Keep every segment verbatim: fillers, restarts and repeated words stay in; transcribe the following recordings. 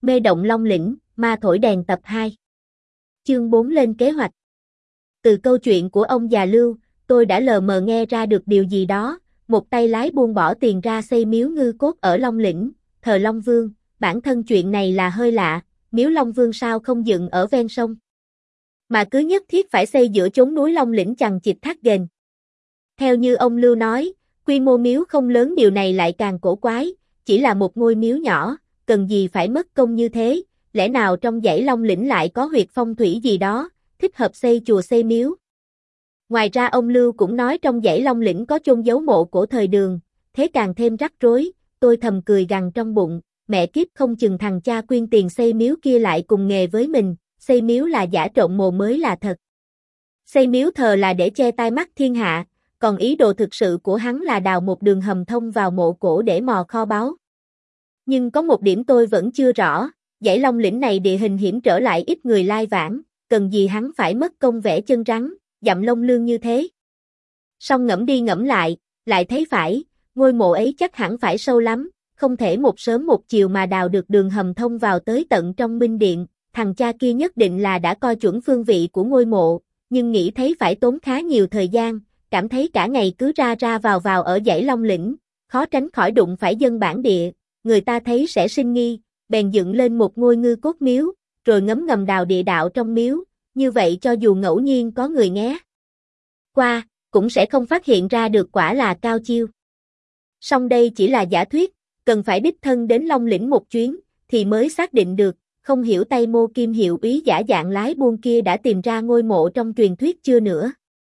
Mê động Long Lĩnh, ma thổi đèn tập hai. Chương bốn lên kế hoạch. Từ câu chuyện của ông già Lưu, tôi đã lờ mờ nghe ra được điều gì đó, một tay lái buông bỏ tiền ra xây miếu ngư cốt ở Long Lĩnh, thờ Long Vương, bản thân chuyện này là hơi lạ, miếu Long Vương sao không dựng ở ven sông, mà cứ nhất thiết phải xây giữa chốn núi Long Lĩnh chằng chịt thác ghềnh. Theo như ông Lưu nói, quy mô miếu không lớn, điều này lại càng cổ quái, chỉ là một ngôi miếu nhỏ, cần gì phải mất công như thế, lẽ nào trong dãy Long Lĩnh lại có huyệt phong thủy gì đó, thích hợp xây chùa xây miếu. Ngoài ra ông Lưu cũng nói trong dãy Long Lĩnh có chôn giấu mộ cổ thời Đường, thế càng thêm rắc rối, tôi thầm cười gằn trong bụng, mẹ kiếp, không chừng thằng cha quyên tiền xây miếu kia lại cùng nghề với mình, xây miếu là giả trộn mồ mới là thật. Xây miếu thờ là để che tai mắt thiên hạ, còn ý đồ thực sự của hắn là đào một đường hầm thông vào mộ cổ để mò kho báu. Nhưng có một điểm tôi vẫn chưa rõ, dãy Long Lĩnh này địa hình hiểm trở lại ít người lai vãng, cần gì hắn phải mất công vẽ chân rắn, dặm lông lương như thế. Xong ngẫm đi ngẫm lại, lại thấy phải, ngôi mộ ấy chắc hẳn phải sâu lắm, không thể một sớm một chiều mà đào được đường hầm thông vào tới tận trong minh điện, thằng cha kia nhất định là đã coi chuẩn phương vị của ngôi mộ, nhưng nghĩ thấy phải tốn khá nhiều thời gian, cảm thấy cả ngày cứ ra ra vào vào ở dãy Long Lĩnh, khó tránh khỏi đụng phải dân bản địa, người ta thấy sẽ sinh nghi, bèn dựng lên một ngôi ngư cốt miếu, rồi ngấm ngầm đào địa đạo trong miếu, như vậy cho dù ngẫu nhiên có người nghé qua, cũng sẽ không phát hiện ra được, quả là cao chiêu. Song đây chỉ là giả thuyết, cần phải đích thân đến Long Lĩnh một chuyến, thì mới xác định được, không hiểu tay Mô Kim hiệu úy giả dạng lái buôn kia đã tìm ra ngôi mộ trong truyền thuyết chưa nữa.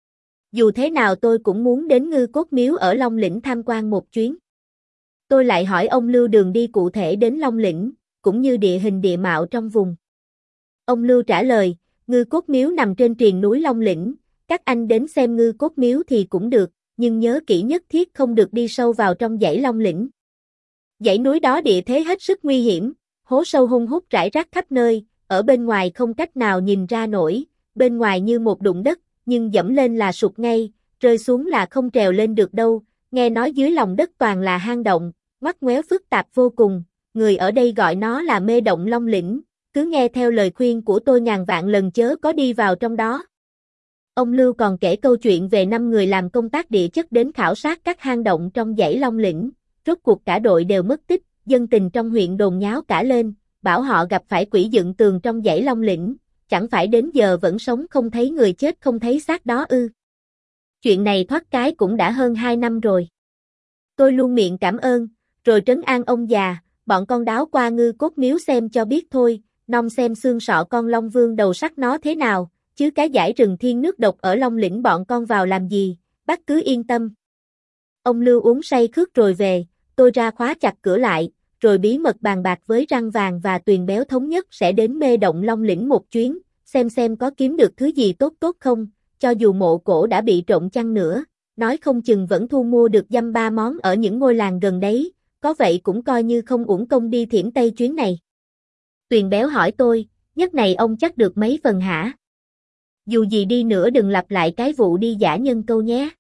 Dù thế nào tôi cũng muốn đến ngư cốt miếu ở Long Lĩnh tham quan một chuyến. Tôi lại hỏi ông Lưu đường đi cụ thể đến Long Lĩnh, cũng như địa hình địa mạo trong vùng. Ông Lưu trả lời, ngư cốt miếu nằm trên triền núi Long Lĩnh, các anh đến xem ngư cốt miếu thì cũng được, nhưng nhớ kỹ nhất thiết không được đi sâu vào trong dãy Long Lĩnh. Dãy núi đó địa thế hết sức nguy hiểm, hố sâu hun hút rải rác khắp nơi, ở bên ngoài không cách nào nhìn ra nổi, bên ngoài như một đụng đất, nhưng dẫm lên là sụt ngay, rơi xuống là không trèo lên được đâu, nghe nói dưới lòng đất toàn là hang động, ngoắt ngoéo phức tạp vô cùng, người ở đây gọi nó là mê động Long Lĩnh, cứ nghe theo lời khuyên của tôi ngàn vạn lần chớ có đi vào trong đó. Ông Lưu còn kể câu chuyện về năm người làm công tác địa chất đến khảo sát các hang động trong dãy Long Lĩnh, rốt cuộc cả đội đều mất tích, dân tình trong huyện đồn nháo cả lên, bảo họ gặp phải quỷ dựng tường trong dãy Long Lĩnh, chẳng phải đến giờ vẫn sống không thấy người chết không thấy xác đó ư. Chuyện này thoát cái cũng đã hơn hai năm rồi. Tôi luôn miệng cảm ơn, rồi trấn an ông già, bọn con đáo qua ngư cốt miếu xem cho biết thôi, nong xem xương sọ con Long Vương đầu sắt nó thế nào, chứ cái dải rừng thiên nước độc ở Long Lĩnh bọn con vào làm gì, bác cứ yên tâm. Ông Lưu uống say khước rồi về, tôi ra khóa chặt cửa lại, rồi bí mật bàn bạc với Răng Vàng và Tuyền Béo thống nhất sẽ đến mê động Long Lĩnh một chuyến, xem xem có kiếm được thứ gì tốt tốt không, cho dù mộ cổ đã bị trộn chăng nữa, nói không chừng vẫn thu mua được dăm ba món ở những ngôi làng gần đấy, có vậy cũng coi như không uổng công đi Thiểm Tây chuyến này. Tuyền Béo hỏi tôi, nhất này ông chắc được mấy phần hả? Dù gì đi nữa đừng lặp lại cái vụ đi giả nhân câu nhé.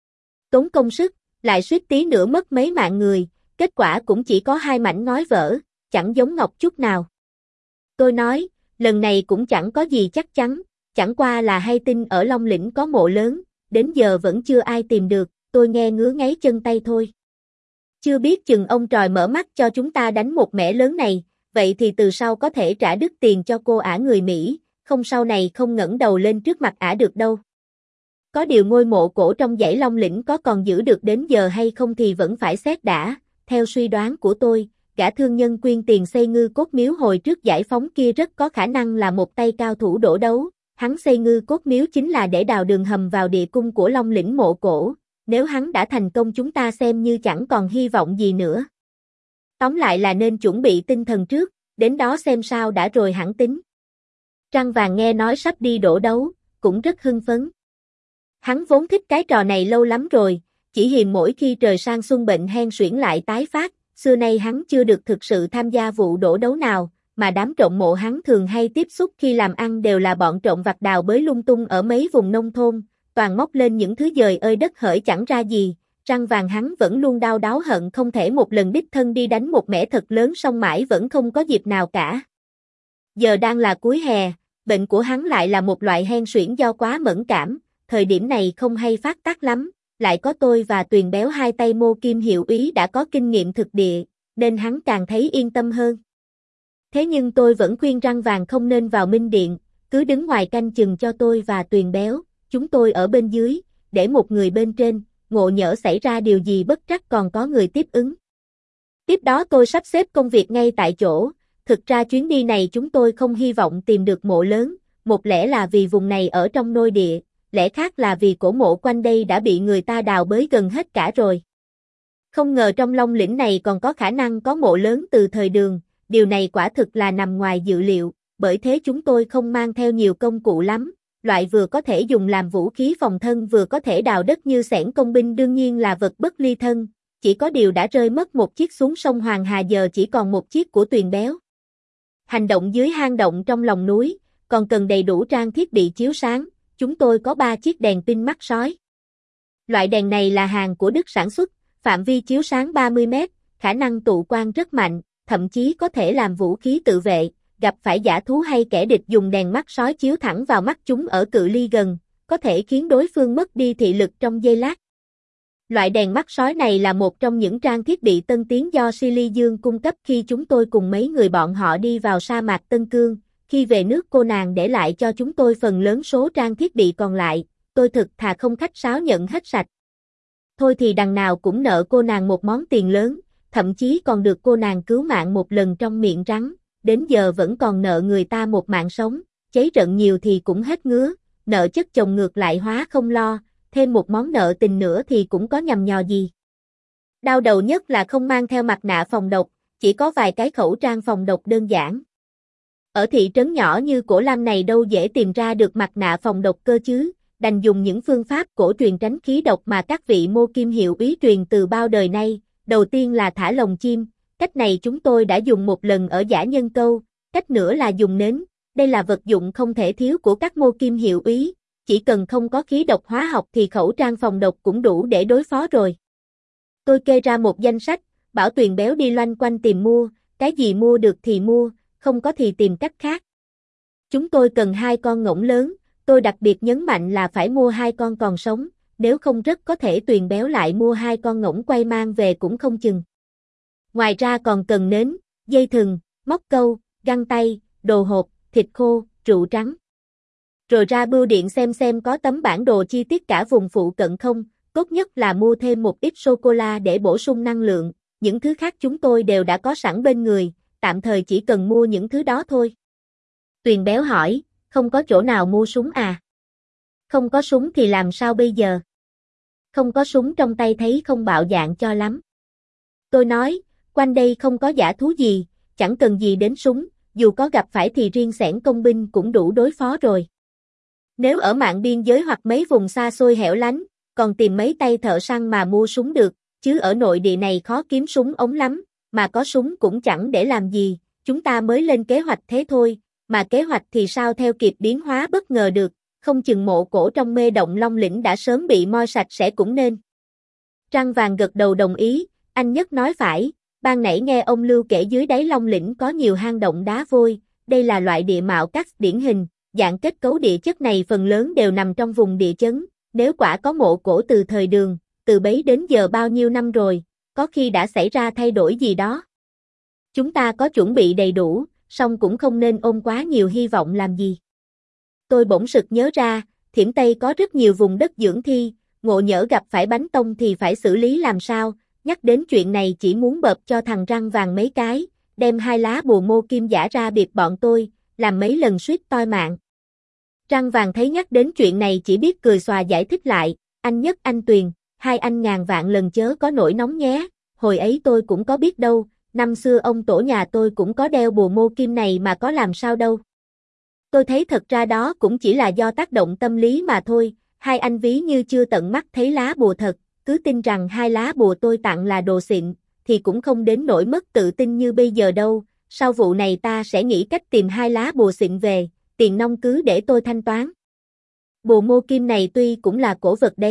Tốn công sức, lại suýt tí nữa mất mấy mạng người, kết quả cũng chỉ có hai mảnh ngói vỡ, chẳng giống ngọc chút nào. Tôi nói, lần này cũng chẳng có gì chắc chắn, chẳng qua là hay tin ở Long Lĩnh có mộ lớn, đến giờ vẫn chưa ai tìm được, tôi nghe ngứa ngáy chân tay thôi. Chưa biết chừng ông tròi mở mắt cho chúng ta đánh một mẻ lớn này, vậy thì từ sau có thể trả đứt tiền cho cô ả người Mỹ, không sau này không ngẩng đầu lên trước mặt ả được đâu. Có điều ngôi mộ cổ trong dãy Long Lĩnh có còn giữ được đến giờ hay không thì vẫn phải xét đã, theo suy đoán của tôi, gã thương nhân quyên tiền xây ngư cốt miếu hồi trước giải phóng kia rất có khả năng là một tay cao thủ đổ đấu, hắn xây ngư cốt miếu chính là để đào đường hầm vào địa cung của Long Lĩnh mộ cổ, nếu hắn đã thành công chúng ta xem như chẳng còn hy vọng gì nữa. Tóm lại là nên chuẩn bị tinh thần trước, đến đó xem sao đã rồi hẳn tính. Răng Vàng nghe nói sắp đi đổ đấu, cũng rất hưng phấn. Hắn vốn thích cái trò này lâu lắm rồi, chỉ hiềm mỗi khi trời sang xuân bệnh hen suyễn lại tái phát, xưa nay hắn chưa được thực sự tham gia vụ đổ đấu nào, mà đám trộm mộ hắn thường hay tiếp xúc khi làm ăn đều là bọn trộm vặt đào bới lung tung ở mấy vùng nông thôn, toàn móc lên những thứ dời ơi đất hỡi chẳng ra gì, răng vàng hắn vẫn luôn đau đáu hận không thể một lần đích thân đi đánh một mẻ thật lớn song mãi vẫn không có dịp nào cả. Giờ đang là cuối hè, bệnh của hắn lại là một loại hen suyễn do quá mẫn cảm, thời điểm này không hay phát tác lắm, lại có tôi và Tuyền Béo hai tay Mô Kim hiệu úy đã có kinh nghiệm thực địa, nên hắn càng thấy yên tâm hơn. Thế nhưng tôi vẫn khuyên răng vàng không nên vào Minh Điện, cứ đứng ngoài canh chừng cho tôi và Tuyền Béo, chúng tôi ở bên dưới, để một người bên trên, ngộ nhỡ xảy ra điều gì bất trắc còn có người tiếp ứng. Tiếp đó tôi sắp xếp công việc ngay tại chỗ, thực ra chuyến đi này chúng tôi không hy vọng tìm được mộ lớn, một lẽ là vì vùng này ở trong nội địa, lẽ khác là vì cổ mộ quanh đây đã bị người ta đào bới gần hết cả rồi. Không ngờ trong Long Lĩnh này còn có khả năng có mộ lớn từ thời Đường, điều này quả thực là nằm ngoài dự liệu, bởi thế chúng tôi không mang theo nhiều công cụ lắm, loại vừa có thể dùng làm vũ khí phòng thân vừa có thể đào đất như xẻng công binh đương nhiên là vật bất ly thân, chỉ có điều đã rơi mất một chiếc xuống sông Hoàng Hà giờ chỉ còn một chiếc của Tuyền Béo. Hành động dưới hang động trong lòng núi, còn cần đầy đủ trang thiết bị chiếu sáng, chúng tôi có ba chiếc đèn pin mắt sói. Loại đèn này là hàng của Đức sản xuất, phạm vi chiếu sáng ba mươi mét, khả năng tụ quang rất mạnh, thậm chí có thể làm vũ khí tự vệ, gặp phải dã thú hay kẻ địch dùng đèn mắt sói chiếu thẳng vào mắt chúng ở cự ly gần, có thể khiến đối phương mất đi thị lực trong giây lát. Loại đèn mắt sói này là một trong những trang thiết bị tân tiến do Silly Dương cung cấp khi chúng tôi cùng mấy người bọn họ đi vào sa mạc Tân Cương, khi về nước cô nàng để lại cho chúng tôi phần lớn số trang thiết bị còn lại, tôi thực thà không khách sáo nhận hết sạch. Thôi thì đằng nào cũng nợ cô nàng một món tiền lớn, thậm chí còn được cô nàng cứu mạng một lần trong miệng rắn, đến giờ vẫn còn nợ người ta một mạng sống, cháy trận nhiều thì cũng hết ngứa, nợ chất chồng ngược lại hóa không lo, thêm một món nợ tình nữa thì cũng có nhằm nhò gì. Đau đầu nhất là không mang theo mặt nạ phòng độc, chỉ có vài cái khẩu trang phòng độc đơn giản. Ở thị trấn nhỏ như Cổ Lam này đâu dễ tìm ra được mặt nạ phòng độc cơ chứ, đành dùng những phương pháp cổ truyền tránh khí độc mà các vị Mô Kim hiệu úy truyền từ bao đời nay, đầu tiên là thả lồng chim, cách này chúng tôi đã dùng một lần ở Dã Nhân Câu, cách nữa là dùng nến, đây là vật dụng không thể thiếu của các Mô Kim hiệu úy, chỉ cần không có khí độc hóa học thì khẩu trang phòng độc cũng đủ để đối phó rồi. Tôi kê ra một danh sách, bảo Tuyền Béo đi loanh quanh tìm mua, cái gì mua được thì mua, không có thì tìm cách khác. Chúng tôi cần hai con ngỗng lớn, tôi đặc biệt nhấn mạnh là phải mua hai con còn sống, nếu không rất có thể Tuyền Béo lại mua hai con ngỗng quay mang về cũng không chừng. Ngoài ra còn cần nến, dây thừng, móc câu, găng tay, đồ hộp, thịt khô, rượu trắng. Rồi ra bưu điện xem xem có tấm bản đồ chi tiết cả vùng phụ cận không, tốt nhất là mua thêm một ít sô-cô-la để bổ sung năng lượng, những thứ khác chúng tôi đều đã có sẵn bên người, tạm thời chỉ cần mua những thứ đó thôi. Tuyền Béo hỏi, không có chỗ nào mua súng à? Không có súng thì làm sao bây giờ? Không có súng trong tay thấy không bạo dạn cho lắm. Tôi nói, quanh đây không có dã thú gì, chẳng cần gì đến súng, dù có gặp phải thì riêng xẻng công binh cũng đủ đối phó rồi. Nếu ở mạn biên giới hoặc mấy vùng xa xôi hẻo lánh, còn tìm mấy tay thợ săn mà mua súng được, chứ ở nội địa này khó kiếm súng ống lắm, mà có súng cũng chẳng để làm gì, chúng ta mới lên kế hoạch thế thôi, mà kế hoạch thì sao theo kịp biến hóa bất ngờ được, không chừng mộ cổ trong mê động Long Lĩnh đã sớm bị moi sạch sẽ cũng nên. Răng vàng gật đầu đồng ý, anh Nhất nói phải, ban nãy nghe ông Lưu kể dưới đáy Long Lĩnh có nhiều hang động đá vôi, đây là loại địa mạo cát điển hình, dạng kết cấu địa chất này phần lớn đều nằm trong vùng địa chấn, nếu quả có mộ cổ từ thời Đường, từ bấy đến giờ bao nhiêu năm rồi, có khi đã xảy ra thay đổi gì đó. Chúng ta có chuẩn bị đầy đủ, song cũng không nên ôm quá nhiều hy vọng làm gì. Tôi bỗng sực nhớ ra, Thiểm Tây có rất nhiều vùng đất dưỡng thi, ngộ nhỡ gặp phải bánh tông thì phải xử lý làm sao, nhắc đến chuyện này chỉ muốn bợp cho thằng răng vàng mấy cái, đem hai lá bùa Mô Kim giả ra bịp bọn tôi, làm mấy lần suýt toi mạng. Răng vàng thấy nhắc đến chuyện này chỉ biết cười xòa giải thích lại, anh Nhất anh Tuyền, hai anh ngàn vạn lần chớ có nổi nóng nhé, hồi ấy tôi cũng có biết đâu, năm xưa ông tổ nhà tôi cũng có đeo bùa Mô Kim này mà có làm sao đâu. Tôi thấy thật ra đó cũng chỉ là do tác động tâm lý mà thôi, hai anh ví như chưa tận mắt thấy lá bùa thật, cứ tin rằng hai lá bùa tôi tặng là đồ xịn, thì cũng không đến nỗi mất tự tin như bây giờ đâu, sau vụ này ta sẽ nghĩ cách tìm hai lá bùa xịn về, tiền nong cứ để tôi thanh toán. Bùa Mô Kim này tuy cũng là cổ vật đấy,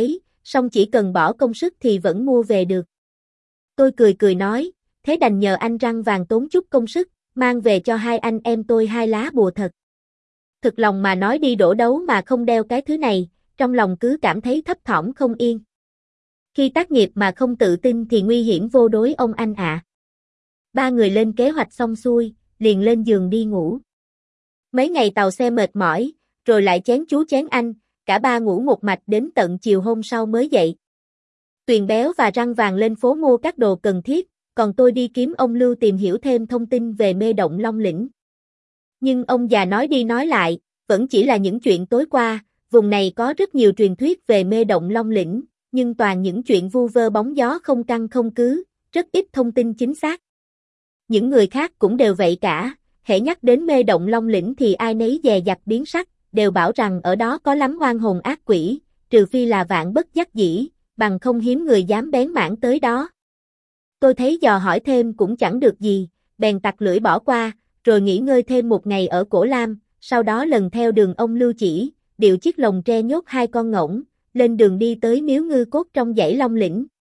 song chỉ cần bỏ công sức thì vẫn mua về được. Tôi cười cười nói, thế đành nhờ anh Răng Vàng tốn chút công sức, mang về cho hai anh em tôi hai lá bùa thật. Thực lòng mà nói đi đổ đấu mà không đeo cái thứ này, trong lòng cứ cảm thấy thấp thỏm không yên. Khi tác nghiệp mà không tự tin thì nguy hiểm vô đối ông anh ạ. Ba người lên kế hoạch xong xuôi, liền lên giường đi ngủ. Mấy ngày tàu xe mệt mỏi, rồi lại chén chú chén anh, cả ba ngủ một mạch đến tận chiều hôm sau mới dậy. Tuyền Béo và Răng Vàng lên phố mua các đồ cần thiết, còn tôi đi kiếm ông Lưu tìm hiểu thêm thông tin về mê động Long Lĩnh. Nhưng ông già nói đi nói lại, vẫn chỉ là những chuyện tối qua, vùng này có rất nhiều truyền thuyết về mê động Long Lĩnh, nhưng toàn những chuyện vu vơ bóng gió không căn không cứ, rất ít thông tin chính xác. Những người khác cũng đều vậy cả, hễ nhắc đến mê động Long Lĩnh thì ai nấy dè dặt biến sắc, đều bảo rằng ở đó có lắm oan hồn ác quỷ, trừ phi là vạn bất đắc dĩ, bằng không hiếm người dám bén mảng tới đó. Tôi thấy dò hỏi thêm cũng chẳng được gì, bèn tặc lưỡi bỏ qua, rồi nghỉ ngơi thêm một ngày ở Cổ Lam, sau đó lần theo đường ông Lưu chỉ, điều chiếc lồng tre nhốt hai con ngỗng, lên đường đi tới miếu ngư cốt trong dãy Long Lĩnh.